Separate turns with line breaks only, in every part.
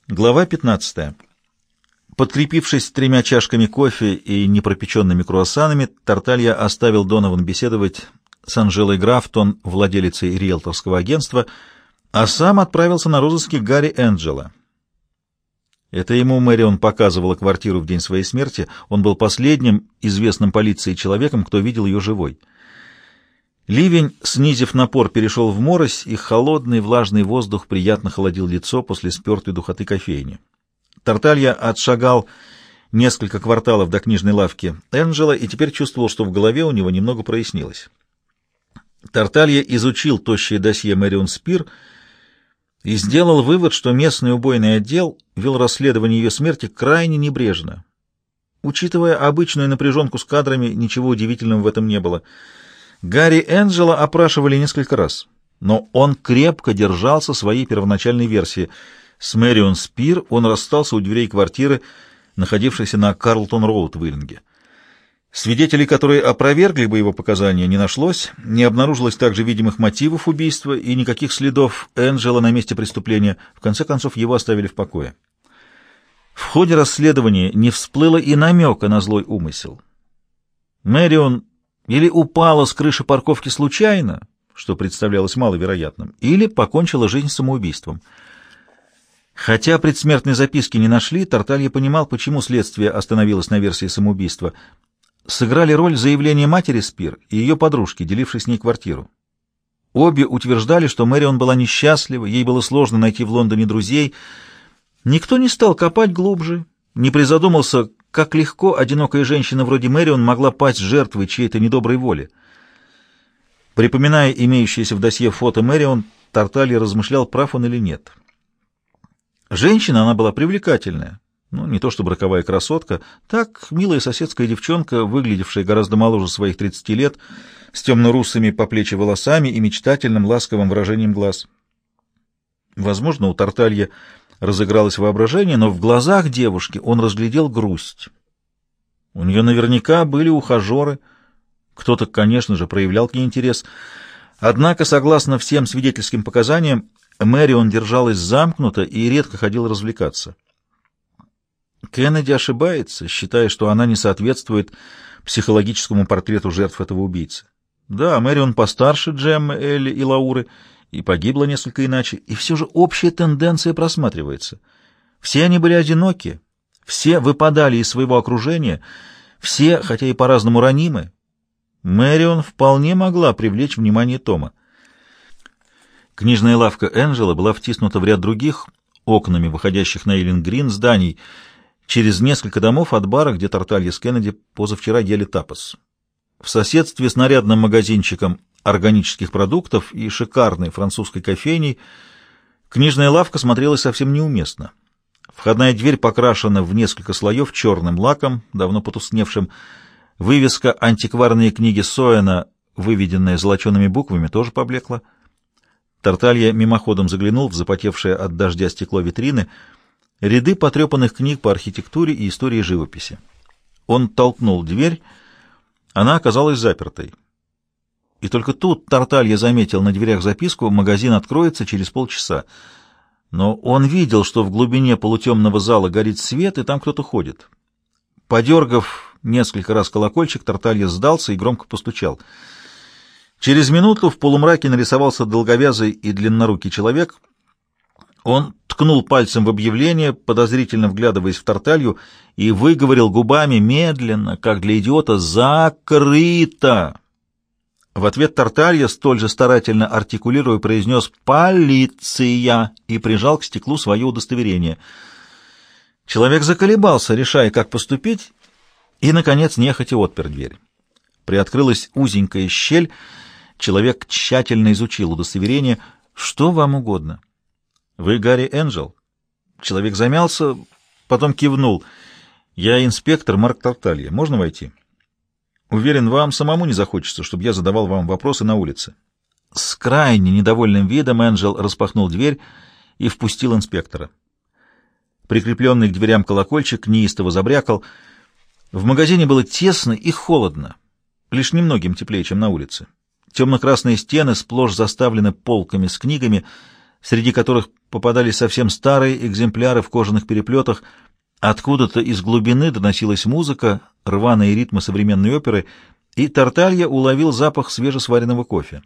Глава 15. Подкрепившись 3 чашками кофе и непропеченными круассанами, Тарталья оставил Донован беседовать с Анжелой Графтон, владелицей риэлторского агентства, а сам отправился на розыски Гарри Энджела. Это ему Мэрион показывала квартиру в день своей смерти. Он был последним известным полиции человеком, кто видел ее живой. Ливень, снизив напор, перешел в морось, и холодный влажный воздух приятно холодил лицо после спертой духоты кофейни. Тарталья отшагал несколько кварталов до книжной лавки Энджела и теперь чувствовал, что в голове у него немного прояснилось. Тарталья изучил тощее досье Мэрион Спир и сделал вывод, что местный убойный отдел вел расследование ее смерти крайне небрежно. Учитывая обычную напряженку с кадрами, ничего удивительного в этом не было. Гарри Энджела опрашивали несколько раз, но он крепко держался своей первоначальной версии. С Мэрион Спир он расстался у дверей квартиры, находившейся на Карлтон-Роуд в Иллинге. Свидетелей, которые опровергли бы его показания, не нашлось, не обнаружилось также видимых мотивов убийства и никаких следов Энджела на месте преступления. В конце концов, его оставили в покое. В ходе расследования не всплыло и намека на злой умысел. Мэрион или упала с крыши парковки случайно, что представлялось маловероятным, или покончила жизнь самоубийством. Хотя предсмертной записки не нашли, Тарталья понимал, почему следствие остановилось на версии самоубийства. Сыграли роль заявления матери Спир и ее подружки, делившей с ней квартиру. Обе утверждали, что Мэрион была несчастлива, ей было сложно найти в Лондоне друзей. Никто не стал копать глубже, не призадумался, как легко одинокая женщина вроде Мэрион могла пасть жертвой чьей-то недоброй воли. Припоминая имеющиеся в досье фото Мэрион, Тарталья размышлял, прав он или нет. Женщина она была привлекательная, не то чтобы роковая красотка, так милая соседская девчонка, выглядевшая гораздо моложе своих 30 лет, с темно-русыми по плечи волосами и мечтательным ласковым выражением глаз. Возможно, у Тарталья разыгралось воображение, но в глазах девушки он разглядел грусть. У нее наверняка были ухажеры, кто-то, конечно же, проявлял к ней интерес. Однако, согласно всем свидетельским показаниям, Мэрион держалась замкнуто и редко ходила развлекаться. Кеннеди ошибается, считая, что она не соответствует психологическому портрету жертв этого убийцы. Да, Мэрион постарше Джеммы, Элли и Лауры, и погибла несколько иначе, и все же общая тенденция просматривается. Все они были одиноки, все выпадали из своего окружения, все, хотя и по-разному ранимы. Мэрион вполне могла привлечь внимание Тома. Книжная лавка Энджела была втиснута в ряд других, окнами, выходящих на Иллинг-Грин, зданий, через несколько домов от бара, где Тарталья с Кеннеди позавчера ели тапос. В соседстве с нарядным магазинчиком органических продуктов и шикарной французской кофейней книжная лавка смотрелась совсем неуместно. Входная дверь покрашена в несколько слоев черным лаком, давно потускневшим. Вывеска «Антикварные книги Соэна», выведенная золочеными буквами, тоже поблекла. Тарталья мимоходом заглянул в запотевшее от дождя стекло витрины. Ряды потрепанных книг по архитектуре и истории живописи. Он толкнул дверь, она оказалась запертой. И только тут Тарталья заметил на дверях записку «Магазин откроется через полчаса». Но он видел, что в глубине полутемного зала горит свет, и там кто-то ходит. Подергав несколько раз колокольчик, Тарталья сдался и громко постучал. Через минуту в полумраке нарисовался долговязый и длиннорукий человек. Он ткнул пальцем в объявление, подозрительно вглядываясь в Тарталью, и выговорил губами медленно, как для идиота: «Закрыто!». В ответ Тарталья, столь же старательно артикулируя, произнес «Полиция!» и прижал к стеклу свое удостоверение. Человек заколебался, решая, как поступить, и, наконец, нехотя отпер дверь. Приоткрылась узенькая щель. Человек тщательно изучил удостоверение. «Что вам угодно?» «Вы Гарри Энджел?» Человек замялся, потом кивнул. «Я инспектор Марк Тарталья. Можно войти?» «Уверен, вам самому не захочется, чтобы я задавал вам вопросы на улице». С крайне недовольным видом Энджел распахнул дверь и впустил инспектора. Прикрепленный к дверям колокольчик неистово забрякал. В магазине было тесно и холодно, лишь немногим теплее, чем на улице. Темно-красные стены сплошь заставлены полками с книгами. среди которых попадались совсем старые экземпляры в кожаных переплетах. Откуда-то из глубины доносилась музыка, рваные ритмы современной оперы, и Тарталья уловил запах свежесваренного кофе.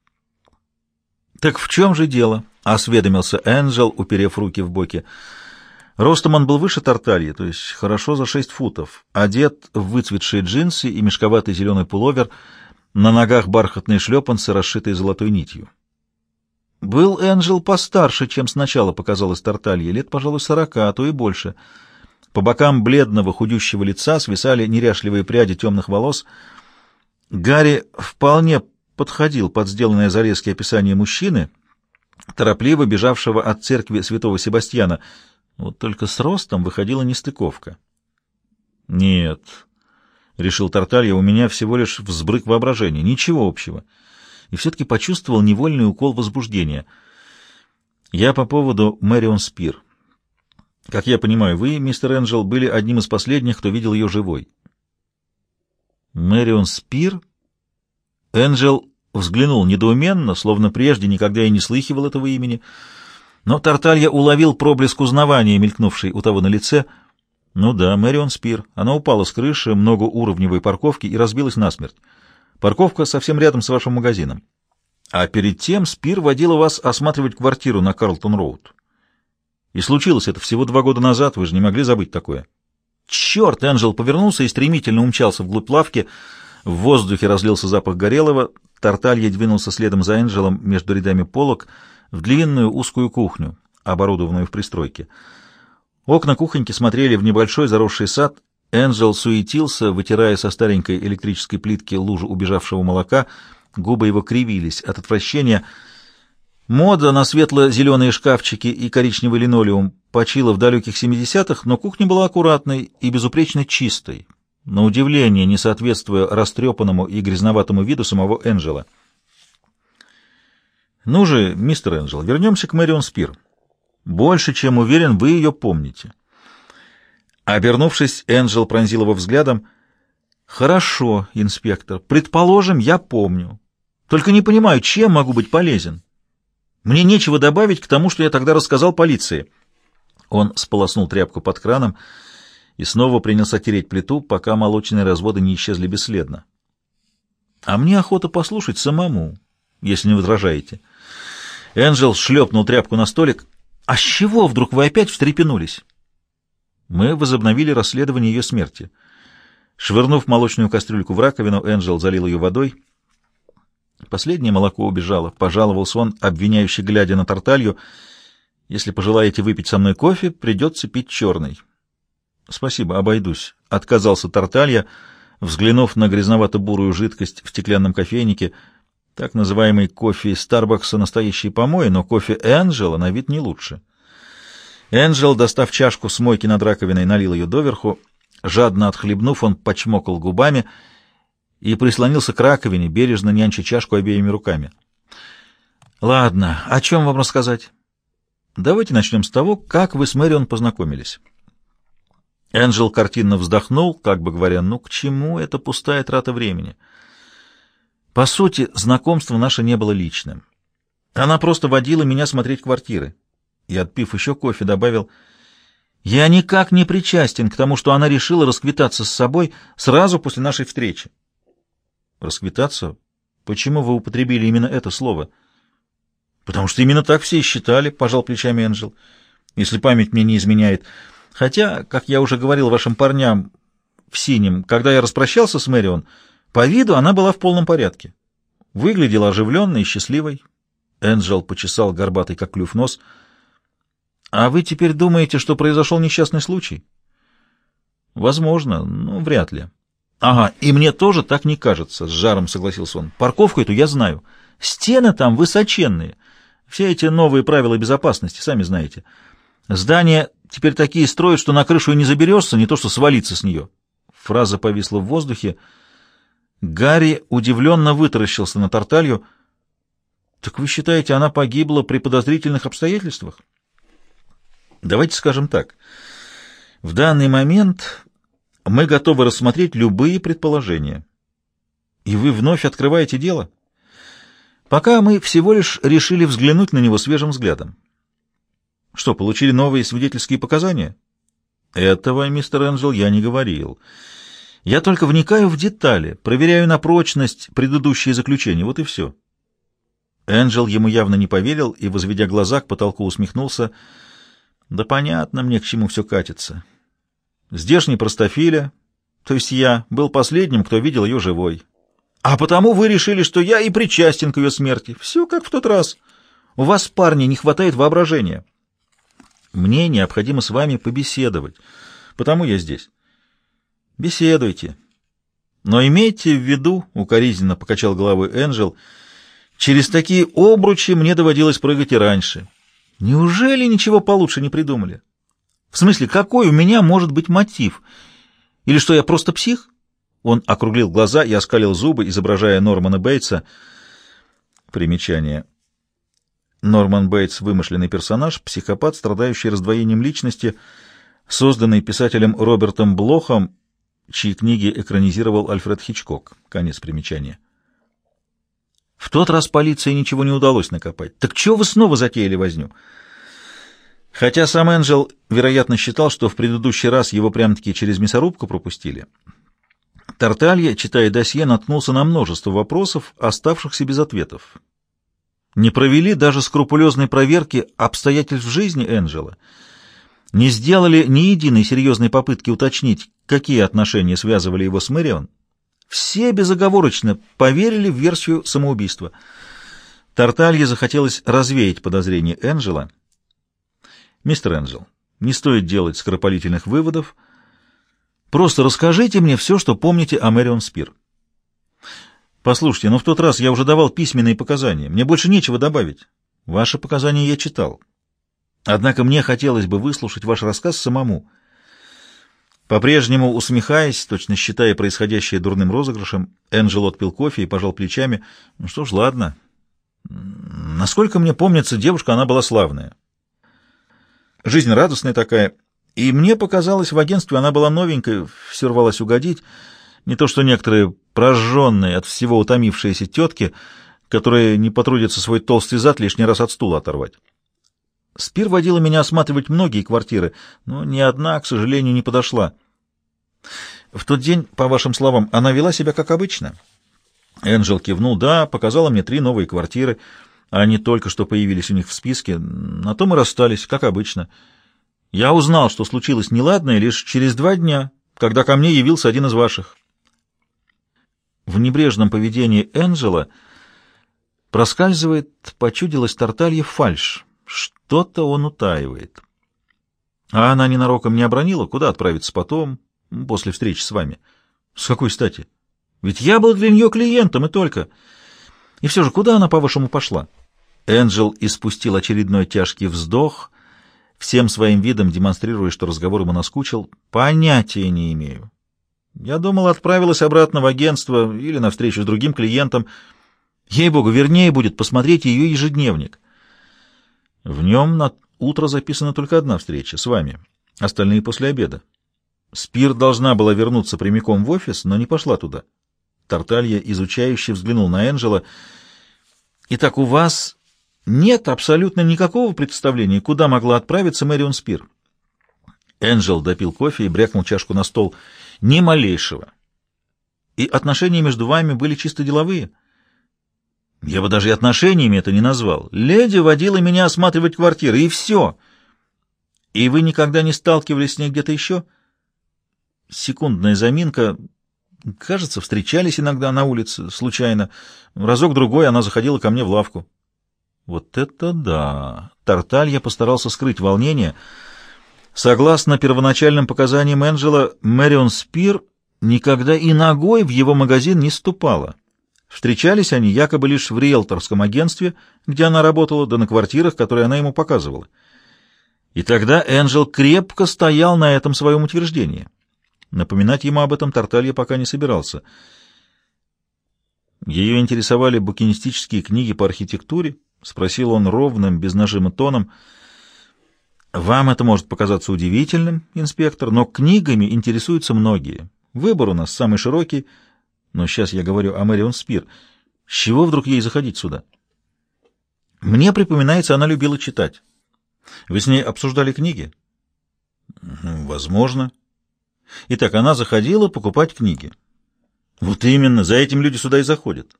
«Так в чем же дело?» — осведомился Энджел, уперев руки в боки. Ростом он был выше Тартальи, то есть хорошо за 6 футов, одет в выцветшие джинсы и мешковатый зеленый пуловер, на ногах бархатные шлепанцы, расшитые золотой нитью. Был Энджел постарше, чем сначала показалось Тарталье, лет, пожалуй, 40, а то и больше. По бокам бледного худющего лица свисали неряшливые пряди темных волос. Гарри вполне подходил под сделанное зарезки описание мужчины, торопливо бежавшего от церкви святого Себастьяна. Вот только с ростом выходила нестыковка. «Нет», — решил Тарталья, — «у меня всего лишь взбрык воображения, ничего общего». И все-таки почувствовал невольный укол возбуждения. «Я по поводу Мэрион Спир. Как я понимаю, вы, мистер Энджел, были одним из последних, кто видел ее живой». «Мэрион Спир?» Энджел взглянул недоуменно, словно прежде никогда и не слыхивал этого имени, но Тарталья уловил проблеск узнавания, мелькнувший у того на лице. «Ну да, Мэрион Спир. Она упала с крыши многоуровневой парковки и разбилась насмерть. Парковка совсем рядом с вашим магазином. А перед тем Спир водила вас осматривать квартиру на Карлтон-Роуд. И случилось это всего 2 года назад, вы же не могли забыть такое». «Черт!» — Энджел повернулся и стремительно умчался вглубь лавки. В воздухе разлился запах горелого. Тарталья двинулся следом за Энджелом между рядами полок в длинную узкую кухню, оборудованную в пристройке. Окна кухоньки смотрели в небольшой заросший сад. Энджел суетился, вытирая со старенькой электрической плитки лужу убежавшего молока. Губы его кривились от отвращения. Мода на светло-зеленые шкафчики и коричневый линолеум почила в далеких 70-х, но кухня была аккуратной и безупречно чистой, на удивление не соответствуя растрепанному и грязноватому виду самого Энджела. «Ну же, мистер Энджел, вернемся к Мэрион Спир. Больше, чем уверен, вы ее помните». Обернувшись, Энджел пронзил его взглядом. «Хорошо, инспектор, предположим, я помню. Только не понимаю, чем могу быть полезен. Мне нечего добавить к тому, что я тогда рассказал полиции». Он сполоснул тряпку под краном и снова принялся тереть плиту, пока молочные разводы не исчезли бесследно. «А мне охота послушать самому, если не возражаете». Энджел шлепнул тряпку на столик. «А с чего вдруг вы опять встрепенулись?» «Мы возобновили расследование ее смерти». Швырнув молочную кастрюльку в раковину, Энджел залил ее водой. «Последнее молоко убежало», — пожаловался он, обвиняюще глядя на Тарталью. «Если пожелаете выпить со мной кофе, придется пить черный». «Спасибо, обойдусь», — отказался Тарталья, взглянув на грязновато-бурую жидкость в стеклянном кофейнике. Так называемый кофе из Старбакса — настоящий помой, но кофе Энджела на вид не лучше. Энджел, достав чашку с мойки над раковиной, налил ее доверху. Жадно отхлебнув, он почмокал губами и прислонился к раковине, бережно нянча чашку обеими руками. «Ладно, о чем вам рассказать? Давайте начнем с того, как вы с Мэрион познакомились». Энджел картинно вздохнул, как бы говоря, ну к чему эта пустая трата времени? По сути, знакомство наше не было личным. Она просто водила меня смотреть квартиры. И, отпив еще кофе, добавил: «Я никак не причастен к тому, что она решила расквитаться с собой сразу после нашей встречи». «Расквитаться? Почему вы употребили именно это слово?» «Потому что именно так все и считали», — пожал плечами Энджел, «если память мне не изменяет. Хотя, как я уже говорил вашим парням в синем, когда я распрощался с Мэрион, по виду она была в полном порядке. Выглядела оживленной и счастливой». Энджел почесал горбатый, как клюв, нос. «А вы теперь думаете, что произошел несчастный случай?» «Возможно, но вряд ли». «Ага, и мне тоже так не кажется», — с жаром согласился он. «Парковку эту я знаю. Стены там высоченные. Все эти новые правила безопасности, сами знаете. Здания теперь такие строят, что на крышу и не заберешься, не то что свалиться с нее». Фраза повисла в воздухе. Гарри удивленно вытаращился на Тарталью. «Так вы считаете, она погибла при подозрительных обстоятельствах?» «Давайте скажем так. В данный момент мы готовы рассмотреть любые предположения. И вы вновь открываете дело?» Пока мы всего лишь решили взглянуть на него свежим взглядом. Что, получили новые свидетельские показания? Этого, мистер Энджел, я не говорил. Я только вникаю в детали, проверяю на прочность предыдущие заключения, вот и все. Энджел ему явно не поверил и, возведя глаза к потолку, усмехнулся. Да понятно мне, к чему все катится. Здешний простофиля, то есть я, был последним, кто видел ее живой. А потому вы решили, что я и причастен к ее смерти. Все как в тот раз. У вас, парни, не хватает воображения. Мне необходимо с вами побеседовать, потому я здесь. Беседуйте. Но имейте в виду, — укоризненно покачал головой Энджел, — через такие обручи мне доводилось прыгать и раньше. Неужели ничего получше не придумали? В смысле, какой у меня может быть мотив? Или что, я просто псих? Он округлил глаза и оскалил зубы, изображая Нормана Бейтса. Примечание. Норман Бейтс — вымышленный персонаж, психопат, страдающий раздвоением личности, созданный писателем Робертом Блохом, чьи книги экранизировал Альфред Хичкок. Конец примечания. В тот раз полиции ничего не удалось накопать. Так чего вы снова затеяли возню? Хотя сам Энджел, вероятно, считал, что в предыдущий раз его прям-таки через мясорубку пропустили, Тарталья, читая досье, наткнулся на множество вопросов, оставшихся без ответов. Не провели даже скрупулезной проверки обстоятельств жизни Энджела, не сделали ни единой серьезной попытки уточнить, какие отношения связывали его с Мэрион. Все безоговорочно поверили в версию самоубийства. Тарталье захотелось развеять подозрения Энджела. «Мистер Энджел, не стоит делать скоропалительных выводов. Просто расскажите мне все, что помните о Мэрион Спир». «Послушайте, но в тот раз я уже давал письменные показания. Мне больше нечего добавить. Ваши показания я читал. Однако мне хотелось бы выслушать ваш рассказ самому». По-прежнему усмехаясь, точно считая происходящее дурным розыгрышем, Энджел отпил кофе и пожал плечами. «Ну что ж, ладно. Насколько мне помнится, девушка она была славная. Жизнь радостная такая. И мне показалось, в агентстве она была новенькой, все рвалась угодить. Не то что некоторые прожженные, от всего утомившиеся тетки, которые не потрудятся свой толстый зад лишний раз от стула оторвать. Спир водила меня осматривать многие квартиры, но ни одна, к сожалению, не подошла. В тот день, по вашим словам, она вела себя как обычно?» Энджел кивнул. «Да, показала мне 3 новые квартиры. Они только что появились у них в списке. На том и расстались, как обычно. Я узнал, что случилось неладное, лишь через 2 дня, когда ко мне явился один из ваших». В небрежном поведении Энджела проскальзывает, почудилась Тарталье, фальшь. Что-то он утаивает. А она ненароком не обронила, куда отправиться потом, после встречи с вами? С какой стати? Ведь я был для нее клиентом, и только. И все же, куда она, по-вашему, пошла? Энджел испустил очередной тяжкий вздох, всем своим видом демонстрируя, что разговор ему наскучил. Понятия не имею. Я думал, отправилась обратно в агентство или на встречу с другим клиентом. Ей-богу, вернее будет посмотреть ее ежедневник. В нем на утро записана только одна встреча с вами, остальные после обеда. Спир должна была вернуться прямиком в офис, но не пошла туда. Тарталья изучающе взглянул на Энджела. «Итак, у вас нет абсолютно никакого представления, куда могла отправиться Мэрион Спир?» Энджел допил кофе и брякнул чашку на стол. «Ни малейшего. И отношения между вами были чисто деловые?» «Я бы даже и отношениями это не назвал. Леди водила меня осматривать квартиры, и все. И вы никогда не сталкивались с ней где-то еще?» Секундная заминка. Кажется, встречались иногда на улице, случайно. Разок-другой она заходила ко мне в лавку. Вот это да! Тарталья постарался скрыть волнение. Согласно первоначальным показаниям Энджела, Мэрион Спир никогда и ногой в его магазин не ступала. Встречались они якобы лишь в риэлторском агентстве, где она работала, да на квартирах, которые она ему показывала. И тогда Энджел крепко стоял на этом своем утверждении. Напоминать ему об этом Тарталья пока не собирался. «Ее интересовали букинистические книги по архитектуре?» — спросил он ровным, без нажима тоном. «Вам это может показаться удивительным, инспектор, но книгами интересуются многие. Выбор у нас самый широкий». Но сейчас я говорю о Мэрион Спир. С чего вдруг ей заходить сюда? Мне припоминается, она любила читать. Вы с ней обсуждали книги? Возможно. Итак, она заходила покупать книги. Вот именно, за этим люди сюда и заходят.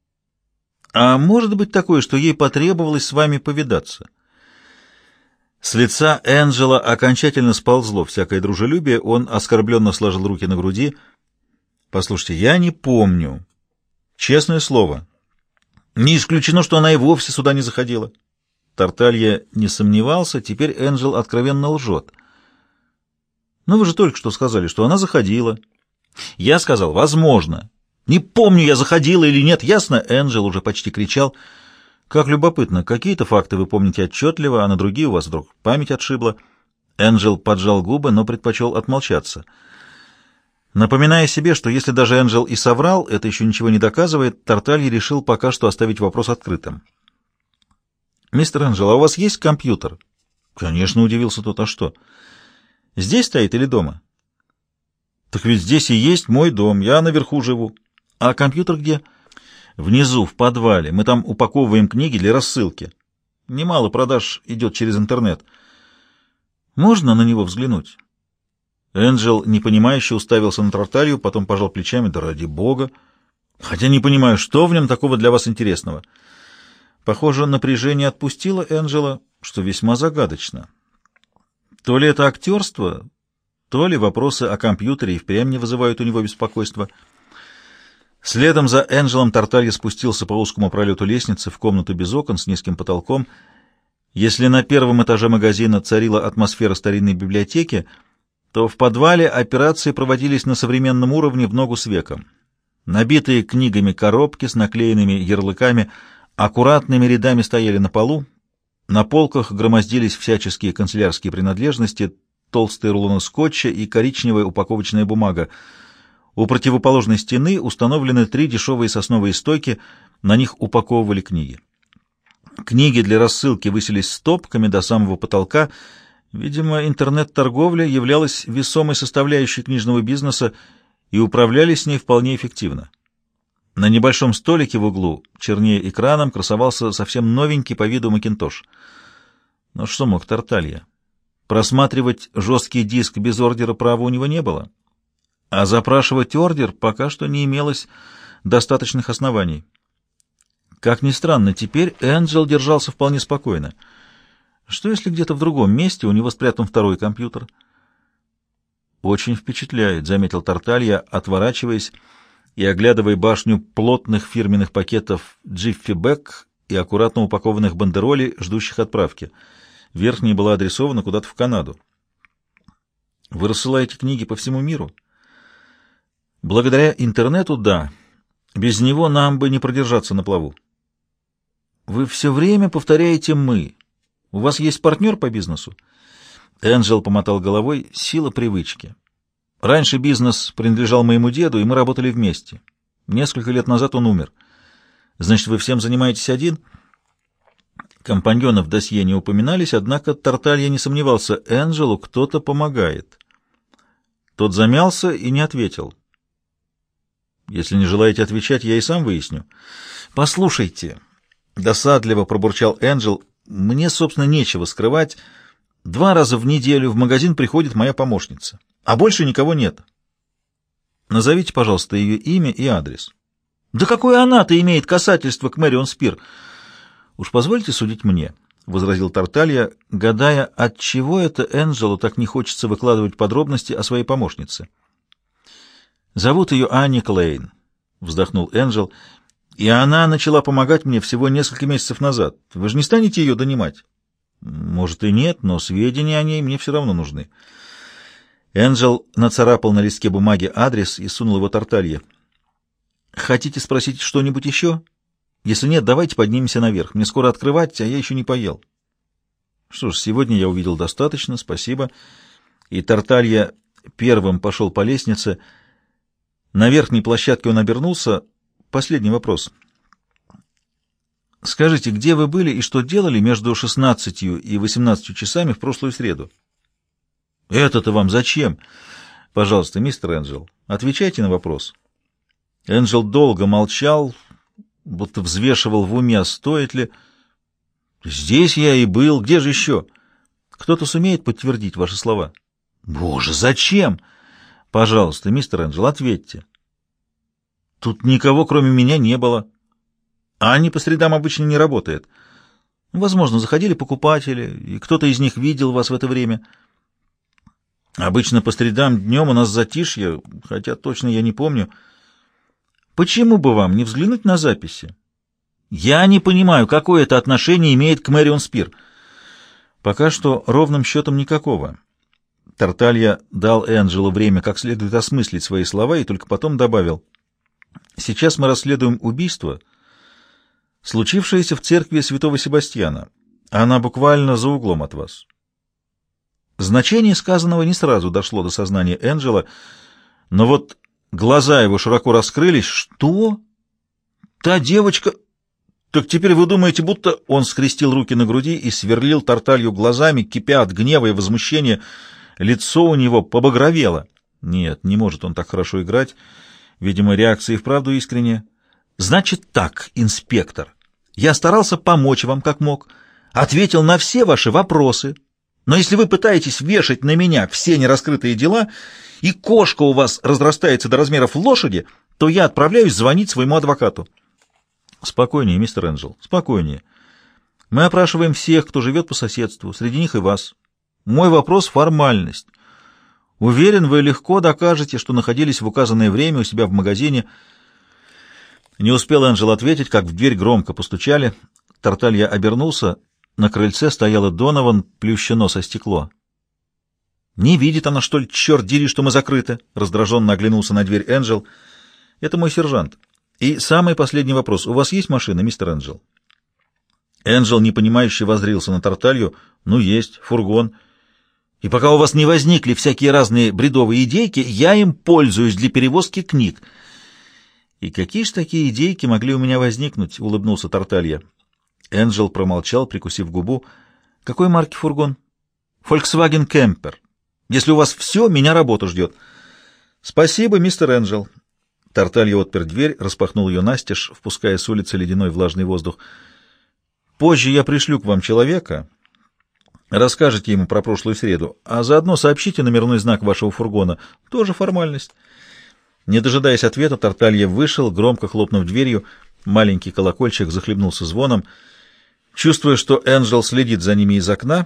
А может быть такое, что ей потребовалось с вами повидаться? С лица Энджела окончательно сползло всякое дружелюбие, он оскорбленно сложил руки на груди. Послушайте, я не помню. Честное слово. Не исключено, что она и вовсе сюда не заходила. Тарталья не сомневался, теперь Энджел откровенно лжет. Но вы же только что сказали, что она заходила. Я сказал, возможно. Не помню, я заходила или нет, ясно? Энджел уже почти кричал. Как любопытно, какие-то факты вы помните отчетливо, а на другие у вас вдруг память отшибла. Энджел поджал губы, но предпочел отмолчаться. Напоминая себе, что если даже Энджел и соврал, это еще ничего не доказывает, Тарталья решил пока что оставить вопрос открытым. «Мистер Энджел, а у вас есть компьютер?» «Конечно», — удивился тот. «А что? Здесь стоит или дома?» «Так ведь здесь и есть мой дом, я наверху живу». «А компьютер где?» «Внизу, в подвале. Мы там упаковываем книги для рассылки. Немало продаж идет через интернет. Можно на него взглянуть?» Энджел непонимающе уставился на Тарталью, потом пожал плечами. «Да ради бога! Хотя не понимаю, что в нем такого для вас интересного?» Похоже, напряжение отпустило Энджела, что весьма загадочно. То ли это актерство, то ли вопросы о компьютере и впрямь не вызывают у него беспокойства. Следом за Энджелом Тарталья спустился по узкому пролету лестницы в комнату без окон с низким потолком. Если на первом этаже магазина царила атмосфера старинной библиотеки, то в подвале операции проводились на современном уровне в ногу с веком. Набитые книгами коробки с наклеенными ярлыками аккуратными рядами стояли на полу, на полках громоздились всяческие канцелярские принадлежности, толстые рулоны скотча и коричневая упаковочная бумага. У противоположной стены установлены 3 дешевые сосновые стойки, на них упаковывали книги. Книги для рассылки высились стопками до самого потолка. Видимо, интернет-торговля являлась весомой составляющей книжного бизнеса, и управляли с ней вполне эффективно. На небольшом столике в углу, чернее экраном, красовался совсем новенький по виду Макинтош. Но что мог Тарталья? Просматривать жесткий диск без ордера права у него не было, а запрашивать ордер пока что не имелось достаточных оснований. Как ни странно, теперь Энджел держался вполне спокойно. Что если где-то в другом месте у него спрятан второй компьютер? «Очень впечатляет», — заметил Тарталья, отворачиваясь и оглядывая башню плотных фирменных пакетов «Джиффи Бек» и аккуратно упакованных бандеролей, ждущих отправки. Верхняя была адресована куда-то в Канаду. «Вы рассылаете книги по всему миру?» «Благодаря интернету, да. Без него нам бы не продержаться на плаву». «Вы все время повторяете «мы». У вас есть партнер по бизнесу?» Энджел помотал головой. «Сила привычки. Раньше бизнес принадлежал моему деду, и мы работали вместе. Несколько лет назад он умер. Значит, вы всем занимаетесь один?» Компаньоны в досье не упоминались, однако Тарталья не сомневался, Энджелу кто-то помогает. Тот замялся и не ответил. «Если не желаете отвечать, я и сам выясню». «Послушайте», — досадливо пробурчал Энджел, — «мне, собственно, нечего скрывать. 2 раза в неделю в магазин приходит моя помощница, а больше никого нет. Назовите, пожалуйста, ее имя и адрес». «Да какое она-то имеет касательство к Мэрион Спир?» «Уж позвольте судить мне», — возразил Тарталья, гадая, отчего это Энджелу так не хочется выкладывать подробности о своей помощнице. «Зовут ее Анни Клейн», — вздохнул Энджел, — «и она начала помогать мне всего несколько месяцев назад. Вы же не станете ее донимать?» «Может и нет, но сведения о ней мне все равно нужны». Энджел нацарапал на листке бумаги адрес и сунул его Тарталье. «Хотите спросить что-нибудь еще? Если нет, давайте поднимемся наверх. Мне скоро открывать, а я еще не поел». «Что ж, сегодня я увидел достаточно, спасибо». И Тарталья первым пошел по лестнице. На верхней площадке он обернулся. «Последний вопрос. Скажите, где вы были и что делали между 16 и 18 часами в прошлую среду?» «Это-то вам зачем?» «Пожалуйста, мистер Энджел, отвечайте на вопрос». Энджел долго молчал, будто взвешивал в уме, стоит ли. Здесь я и был. Где же еще? Кто-то сумеет подтвердить ваши слова? Боже, зачем? Пожалуйста, мистер Энджел, ответьте. Тут никого, кроме меня, не было. Анни по средам обычно не работает. Возможно, заходили покупатели, и кто-то из них видел вас в это время. Обычно по средам днем у нас затишье, хотя точно я не помню. Почему бы вам не взглянуть на записи? Я не понимаю, какое это отношение имеет к Мэрион Спир. Пока что ровным счетом никакого. Тарталья дал Энджелу время как следует осмыслить свои слова и только потом добавил: «Сейчас мы расследуем убийство, случившееся в церкви святого Себастьяна. Она буквально за углом от вас». Значение сказанного не сразу дошло до сознания Энджела, но вот глаза его широко раскрылись. «Что? Та девочка...» «Так теперь вы думаете, будто...» Он скрестил руки на груди и сверлил Тарталью глазами, кипя от гнева и возмущения. Лицо у него побагровело. Нет, не может он так хорошо играть. Видимо, реакция и вправду искренняя. «Значит так, инспектор, я старался помочь вам как мог, ответил на все ваши вопросы, но если вы пытаетесь вешать на меня все нераскрытые дела, и кошка у вас разрастается до размеров лошади, то я отправляюсь звонить своему адвокату». «Спокойнее, мистер Энджел, спокойнее. Мы опрашиваем всех, кто живет по соседству, среди них и вас. Мой вопрос — формальность. Уверен, вы легко докажете, что находились в указанное время у себя в магазине». Не успел Энджел ответить, как в дверь громко постучали. Тарталья обернулся. На крыльце стояла Донован, плюща нос о стекло. «Не видит она, что ли, черт дери, что мы закрыты?» Раздраженно оглянулся на дверь Энджел. «Это мой сержант. И самый последний вопрос. У вас есть машина, мистер Энджел?» Энджел, непонимающе, воззрился на Тарталью. «Ну, есть, фургон. И пока у вас не возникли всякие разные бредовые идейки, я им пользуюсь для перевозки книг». «И какие ж такие идейки могли у меня возникнуть?» — улыбнулся Тарталья. Энджел промолчал, прикусив губу. «Какой марки фургон?» «Volkswagen Кемпер. Если у вас все, меня работа ждет». «Спасибо, мистер Энджел». Тарталья отпер дверь, распахнул ее настежь, впуская с улицы ледяной влажный воздух. «Позже я пришлю к вам человека. Расскажете ему про прошлую среду, а заодно сообщите номерной знак вашего фургона. Тоже формальность». Не дожидаясь ответа, Тарталья вышел, громко хлопнув дверью. Маленький колокольчик захлебнулся звоном. Чувствуя, что Энджел следит за ними из окна,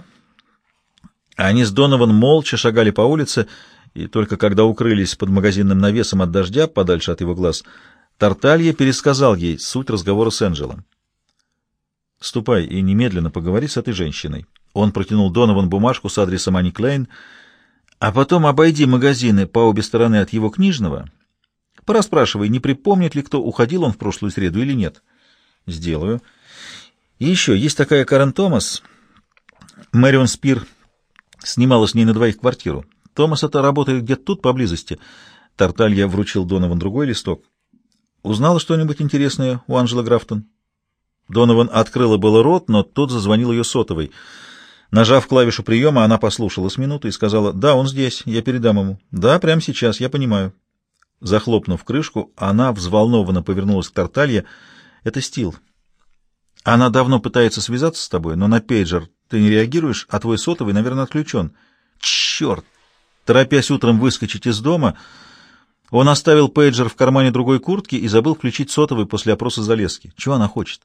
они с Донован молча шагали по улице, и только когда укрылись под магазинным навесом от дождя, подальше от его глаз, Тарталья пересказал ей суть разговора с Энджелом. «Ступай и немедленно поговори с этой женщиной». Он протянул Донован бумажку с адресом Анни Клейн. «А потом обойди магазины по обе стороны от его книжного. Пораспрашивай, не припомнит ли кто, уходил он в прошлую среду или нет». «Сделаю. И еще, есть такая Карен Томас. Мэрион Спир снимала с ней на двоих квартиру. Томас-то работает где-то тут, поблизости». Тарталья вручил Донован другой листок. «Узнала что-нибудь интересное у Анжелы Графтон?» Донован открыла было рот, но тут зазвонил ее сотовый. Нажав клавишу приема, она послушала с минуты и сказала: «Да, он здесь, я передам ему». «Да, прямо сейчас, я понимаю». Захлопнув крышку, она взволнованно повернулась к Тарталье. «Это Стил. Она давно пытается связаться с тобой, но на пейджер ты не реагируешь, а твой сотовый, наверное, отключен». «Черт!» Торопясь утром выскочить из дома, он оставил пейджер в кармане другой куртки и забыл включить сотовый после опроса Залески. Чего она хочет?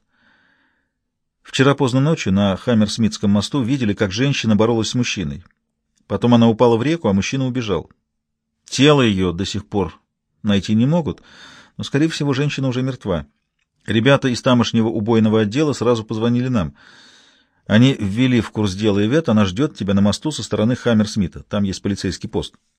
Вчера поздно ночью на Хаммерсмитском мосту видели, как женщина боролась с мужчиной. Потом она упала в реку, а мужчина убежал. Тело ее до сих пор найти не могут, но, скорее всего, женщина уже мертва. Ребята из тамошнего убойного отдела сразу позвонили нам. Они ввели в курс дела Ивет, она ждет тебя на мосту со стороны Хаммерсмита. Там есть полицейский пост.